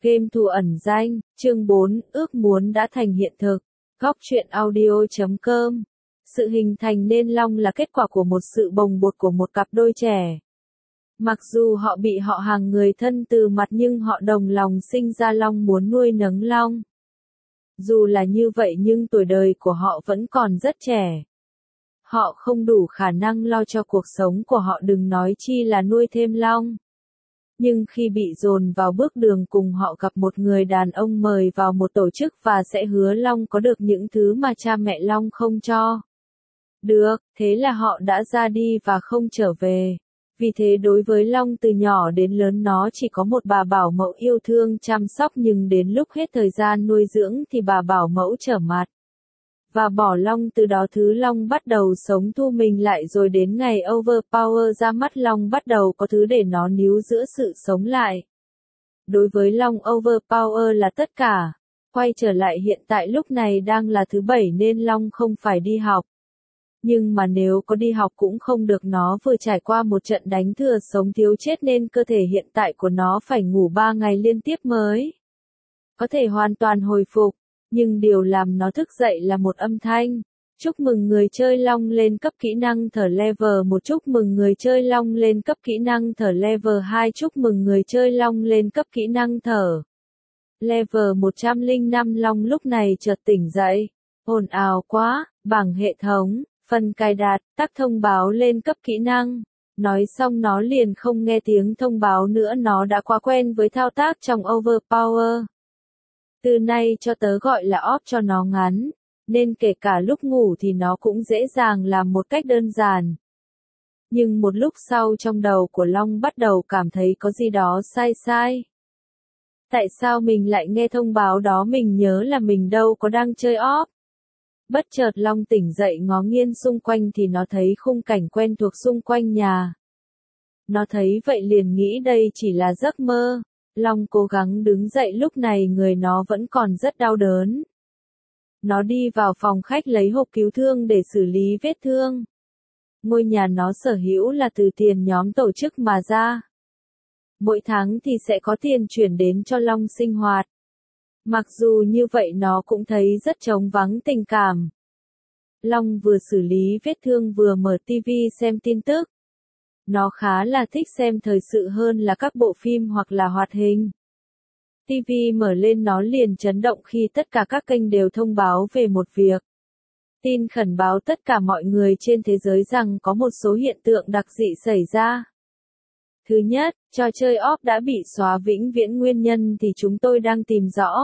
Game thủ ẩn danh, chương 4, ước muốn đã thành hiện thực. Góc truyện audio.com. Sự hình thành nên long là kết quả của một sự bồng bột của một cặp đôi trẻ. Mặc dù họ bị họ hàng người thân từ mặt nhưng họ đồng lòng sinh ra long muốn nuôi nấng long. Dù là như vậy nhưng tuổi đời của họ vẫn còn rất trẻ. Họ không đủ khả năng lo cho cuộc sống của họ, đừng nói chi là nuôi thêm long. Nhưng khi bị dồn vào bước đường cùng họ gặp một người đàn ông mời vào một tổ chức và sẽ hứa long có được những thứ mà cha mẹ long không cho. Được, thế là họ đã ra đi và không trở về. Vì thế đối với long từ nhỏ đến lớn nó chỉ có một bà bảo mẫu yêu thương chăm sóc, nhưng đến lúc hết thời gian nuôi dưỡng thì bà bảo mẫu trở mặt và bỏ long. Từ đó thứ long bắt đầu sống thu mình lại, rồi đến ngày overpower ra mắt long bắt đầu có thứ để nó níu giữ sự sống lại. Đối với long overpower là tất cả. Quay trở lại hiện tại lúc này đang là thứ 7 nên long không phải đi học. Nhưng mà nếu có đi học cũng không được, nó vừa trải qua một trận đánh thừa sống thiếu chết nên cơ thể hiện tại của nó phải ngủ 3 ngày liên tiếp mới có thể hoàn toàn hồi phục. Nhưng điều làm nó thức dậy là một âm thanh. Chúc mừng người chơi long lên cấp kỹ năng thở level 1. Chúc mừng người chơi long lên cấp kỹ năng thở level 2. Chúc mừng người chơi long lên cấp kỹ năng thở level 105. Long lúc này chợt tỉnh dậy. Ồn ào quá, bảng hệ thống, phần cài đặt, tắt thông báo lên cấp kỹ năng. Nói xong nó liền không nghe tiếng thông báo nữa, nó đã quá quen với thao tác trong overpower. Từ nay cho tớ gọi là off cho nó ngắn, nên kể cả lúc ngủ thì nó cũng dễ dàng làm một cách đơn giản. Nhưng một lúc sau trong đầu của long bắt đầu cảm thấy có gì đó sai sai. Tại sao mình lại nghe thông báo đó, mình nhớ là mình đâu có đang chơi off. Bất chợt long tỉnh dậy ngó nghiêng xung quanh thì nó thấy khung cảnh quen thuộc xung quanh nhà. Nó thấy vậy liền nghĩ đây chỉ là giấc mơ. Long cố gắng đứng dậy, lúc này người nó vẫn còn rất đau đớn. Nó đi vào phòng khách lấy hộp cứu thương để xử lý vết thương. Ngôi nhà nó sở hữu là từ tiền nhóm tổ chức mà ra. Mỗi tháng thì sẽ có tiền chuyển đến cho Long sinh hoạt. Mặc dù như vậy nó cũng thấy rất trống vắng tình cảm. Long vừa xử lý vết thương vừa mở tivi xem tin tức. Nó khá là thích xem thời sự hơn là các bộ phim hoặc là hoạt hình. TV mở lên nó liền chấn động khi tất cả các kênh đều thông báo về một việc. Tin khẩn báo tất cả mọi người trên thế giới rằng có một số hiện tượng đặc dị xảy ra. Thứ nhất, trò chơi off đã bị xóa vĩnh viễn, nguyên nhân thì chúng tôi đang tìm rõ.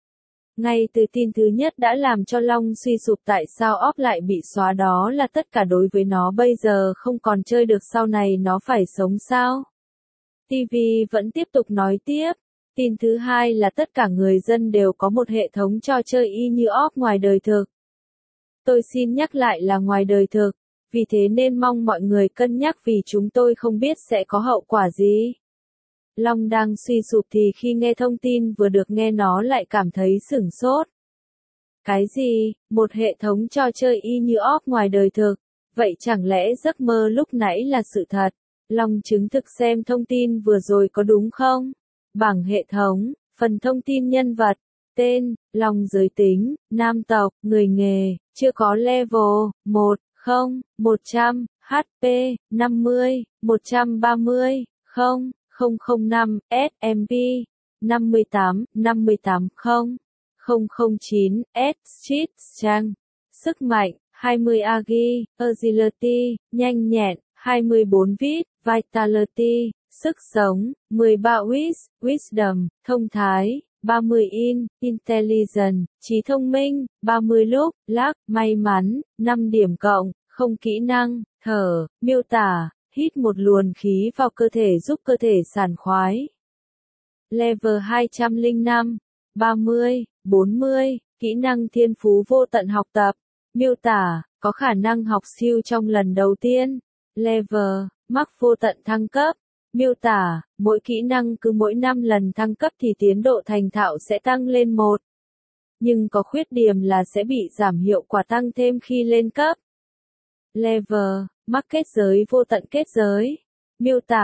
Ngay từ tin thứ nhất đã làm cho Long suy sụp, tại sao off lại bị xóa, đó là tất cả đối với nó bây giờ không còn chơi được, sau này nó phải sống sao? TV vẫn tiếp tục nói tiếp. Tin thứ hai là tất cả người dân đều có một hệ thống trò chơi y như off ngoài đời thực. Tôi xin nhắc lại là ngoài đời thực, vì thế nên mong mọi người cân nhắc vì chúng tôi không biết sẽ có hậu quả gì. Long đang suy sụp thì khi nghe thông tin vừa được nghe nó lại cảm thấy sửng sốt. Cái gì, một hệ thống trò chơi y như off ngoài đời thực, vậy chẳng lẽ giấc mơ lúc nãy là sự thật? Long chứng thực xem thông tin vừa rồi có đúng không? Bảng hệ thống, phần thông tin nhân vật, tên, Long giới tính, nam tộc, người nghề, chưa có level, 1, 0, 100, HP, 50, 130, 0, 005, SMP, 58, 58, 0, 009, S, Street, Strength, sức mạnh, 20 Agi, Agility, nhanh nhẹn, 24 Vit, Vitality, sức sống, 13 Wisdom, thông thái, 30 Intelligence, trí thông minh, 30 Luck, may mắn, 5 điểm cộng, không kỹ năng, thở, miêu tả, hít một luồng khí vào cơ thể giúp cơ thể sảng khoái. Level 205, 30, 40, kỹ năng thiên phú vô tận học tập, miêu tả, có khả năng học siêu trong lần đầu tiên. Level, mắc vô tận thăng cấp, miêu tả, mỗi kỹ năng cứ mỗi 5 lần thăng cấp thì tiến độ thành thạo sẽ tăng lên 1. Nhưng có khuyết điểm là sẽ bị giảm hiệu quả tăng thêm khi lên cấp. Level, mắc kết giới vô tận kết giới, miêu tả,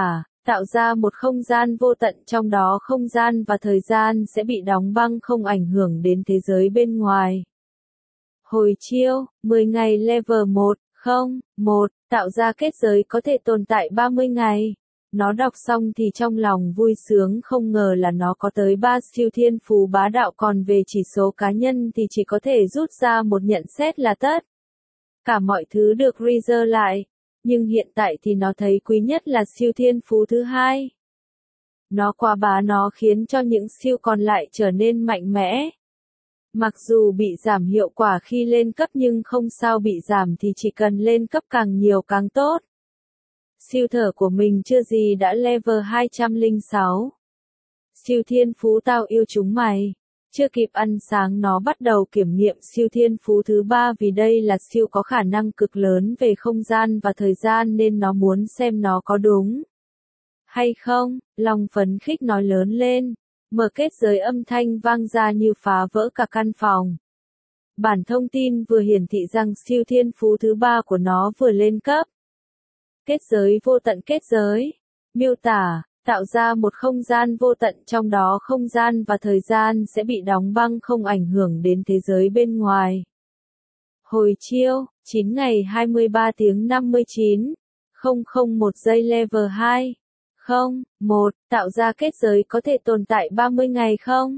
tạo ra một không gian vô tận, trong đó không gian và thời gian sẽ bị đóng băng không ảnh hưởng đến thế giới bên ngoài. Hồi chiêu, 10 ngày level 1, không, 1, tạo ra kết giới có thể tồn tại 30 ngày. Nó đọc xong thì trong lòng vui sướng, không ngờ là nó có tới 3 siêu thiên phú bá đạo, còn về chỉ số cá nhân thì chỉ có thể rút ra một nhận xét là tất. Cả mọi thứ được reserve lại, nhưng hiện tại thì nó thấy quý nhất là siêu thiên phú thứ hai. Nó quá bá, nó khiến cho những siêu còn lại trở nên mạnh mẽ. Mặc dù bị giảm hiệu quả khi lên cấp nhưng không sao, bị giảm thì chỉ cần lên cấp càng nhiều càng tốt. Siêu thở của mình chưa gì đã level 206. Siêu thiên phú tao yêu chúng mày. Chưa kịp ăn sáng nó bắt đầu kiểm nghiệm siêu thiên phú thứ 3, vì đây là siêu có khả năng cực lớn về không gian và thời gian nên nó muốn xem nó có đúng hay không. Long phấn khích nói lớn lên. Mở kết giới, âm thanh vang ra như phá vỡ cả căn phòng. Bản thông tin vừa hiển thị rằng siêu thiên phú thứ 3 của nó vừa lên cấp. Kết giới vô tận. Kết giới miêu tả, tạo ra một không gian vô tận, trong đó không gian và thời gian sẽ bị đóng băng không ảnh hưởng đến thế giới bên ngoài. Hồi chiêu, 9 ngày 23 tiếng 59, 001 giây level 2. 1. Tạo ra kết giới có thể tồn tại 30 ngày không?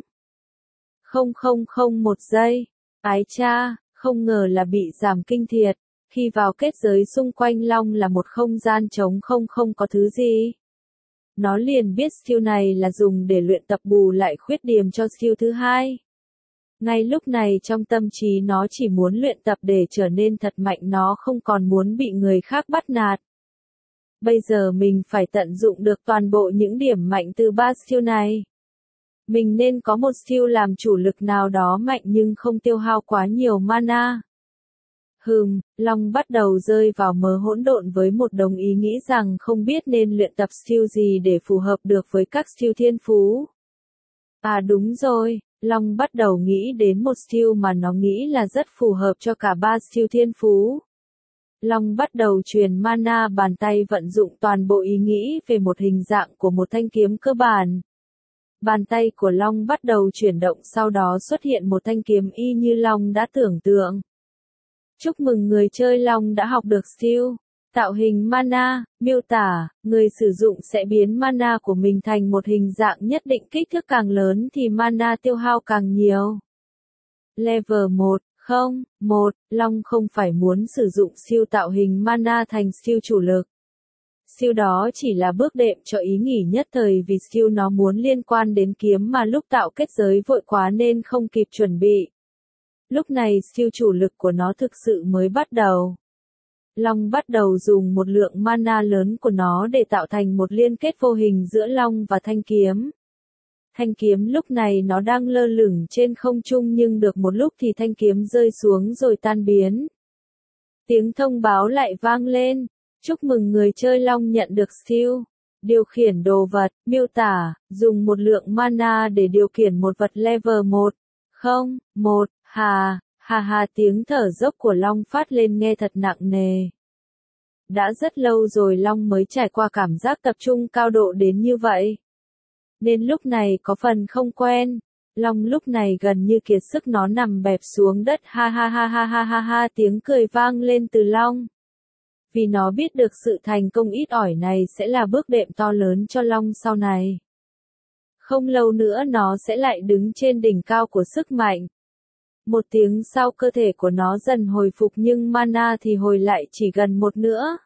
0001 giây. Ái cha, không ngờ là bị giảm kinh thiệt. Khi vào kết giới xung quanh Long là một không gian trống, không có thứ gì. Nó liền biết skill này là dùng để luyện tập bù lại khuyết điểm cho skill thứ hai. Ngay lúc này trong tâm trí nó chỉ muốn luyện tập để trở nên thật mạnh, nó không còn muốn bị người khác bắt nạt. Bây giờ mình phải tận dụng được toàn bộ những điểm mạnh từ 3 skill này. Mình nên có một skill làm chủ lực nào đó mạnh nhưng không tiêu hao quá nhiều mana. Long bắt đầu rơi vào mớ hỗn độn với một đống ý nghĩ rằng không biết nên luyện tập skill gì để phù hợp được với các skill thiên phú. À đúng rồi, Long bắt đầu nghĩ đến một skill mà nó nghĩ là rất phù hợp cho cả 3 skill thiên phú. Long bắt đầu truyền mana, bàn tay vận dụng toàn bộ ý nghĩ về một hình dạng của một thanh kiếm cơ bản. Bàn tay của Long bắt đầu chuyển động, sau đó xuất hiện một thanh kiếm y như Long đã tưởng tượng. Chúc mừng người chơi, Long đã học được skill tạo hình mana, miêu tả, người sử dụng sẽ biến mana của mình thành một hình dạng nhất định, kích thước càng lớn thì mana tiêu hao càng nhiều. Level 1, 1, Long không phải muốn sử dụng siêu tạo hình mana thành siêu chủ lực. Siêu đó chỉ là bước đệm cho ý nghỉ nhất thời, vì siêu nó muốn liên quan đến kiếm mà lúc tạo kết giới vội quá nên không kịp chuẩn bị. Lúc này siêu chủ lực của nó thực sự mới bắt đầu. Long bắt đầu dùng một lượng mana lớn của nó để tạo thành một liên kết vô hình giữa Long và thanh kiếm. Thanh kiếm lúc này nó đang lơ lửng trên không trung, nhưng được một lúc thì thanh kiếm rơi xuống rồi tan biến. Tiếng thông báo lại vang lên. Chúc mừng người chơi, Long nhận được skill điều khiển đồ vật, miêu tả, dùng một lượng mana để điều khiển một vật level 1. 1, hà, tiếng thở dốc của Long phát lên nghe thật nặng nề. Đã rất lâu rồi Long mới trải qua cảm giác tập trung cao độ đến như vậy. Nên lúc này có phần không quen. Long lúc này gần như kiệt sức, nó nằm bẹp xuống đất, ha, tiếng cười vang lên từ Long. Vì nó biết được sự thành công ít ỏi này sẽ là bước đệm to lớn cho Long sau này. Không lâu nữa nó sẽ lại đứng trên đỉnh cao của sức mạnh. Một tiếng sau, cơ thể của nó dần hồi phục nhưng mana thì hồi lại chỉ gần một nữa.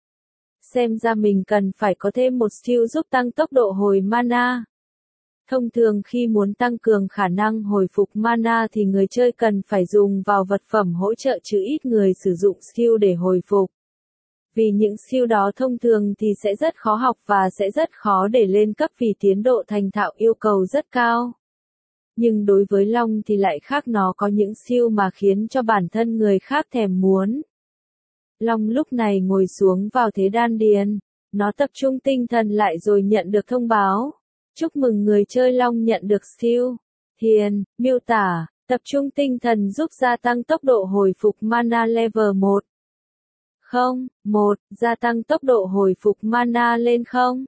Xem ra mình cần phải có thêm một skill giúp tăng tốc độ hồi mana. Thông thường khi muốn tăng cường khả năng hồi phục mana thì người chơi cần phải dùng vào vật phẩm hỗ trợ, chứ ít người sử dụng skill để hồi phục. Vì những skill đó thông thường thì sẽ rất khó học và sẽ rất khó để lên cấp, vì tiến độ thành thạo yêu cầu rất cao. Nhưng đối với Long thì lại khác, nó có những skill mà khiến cho bản thân người khác thèm muốn. Long lúc này ngồi xuống vào thế đan điền, nó tập trung tinh thần lại rồi nhận được thông báo. Chúc mừng người chơi, Long nhận được skill thiền, miêu tả, tập trung tinh thần giúp gia tăng tốc độ hồi phục mana level 1. 1, gia tăng tốc độ hồi phục mana lên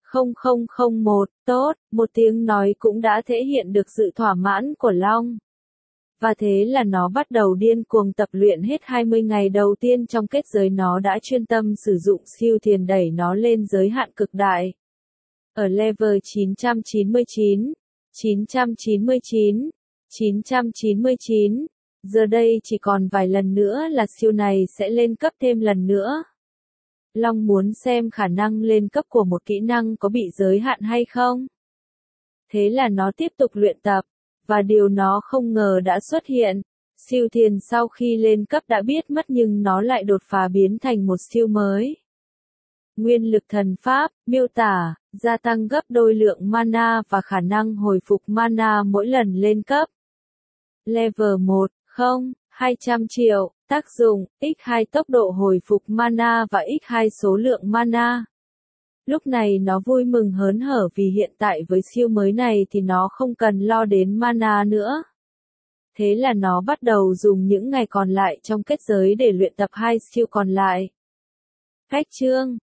0001, tốt, một tiếng nói cũng đã thể hiện được sự thỏa mãn của Long. Và thế là nó bắt đầu điên cuồng tập luyện hết 20 ngày đầu tiên trong kết giới, nó đã chuyên tâm sử dụng siêu thiền đẩy nó lên giới hạn cực đại. Ở level 999, 999, 999, giờ đây chỉ còn vài lần nữa là siêu này sẽ lên cấp thêm lần nữa. Long muốn xem khả năng lên cấp của một kỹ năng có bị giới hạn hay không. Thế là nó tiếp tục luyện tập, và điều nó không ngờ đã xuất hiện. Siêu thiền sau khi lên cấp đã biết mất nhưng nó lại đột phá biến thành một siêu mới. Nguyên lực thần pháp, miêu tả, gia tăng gấp đôi lượng mana và khả năng hồi phục mana mỗi lần lên cấp. Level 1, 200 triệu, tác dụng, x2 tốc độ hồi phục mana và x2 số lượng mana. Lúc này nó vui mừng hớn hở vì hiện tại với siêu mới này thì nó không cần lo đến mana nữa. Thế là nó bắt đầu dùng những ngày còn lại trong kết giới để luyện tập hai siêu còn lại. Khách chương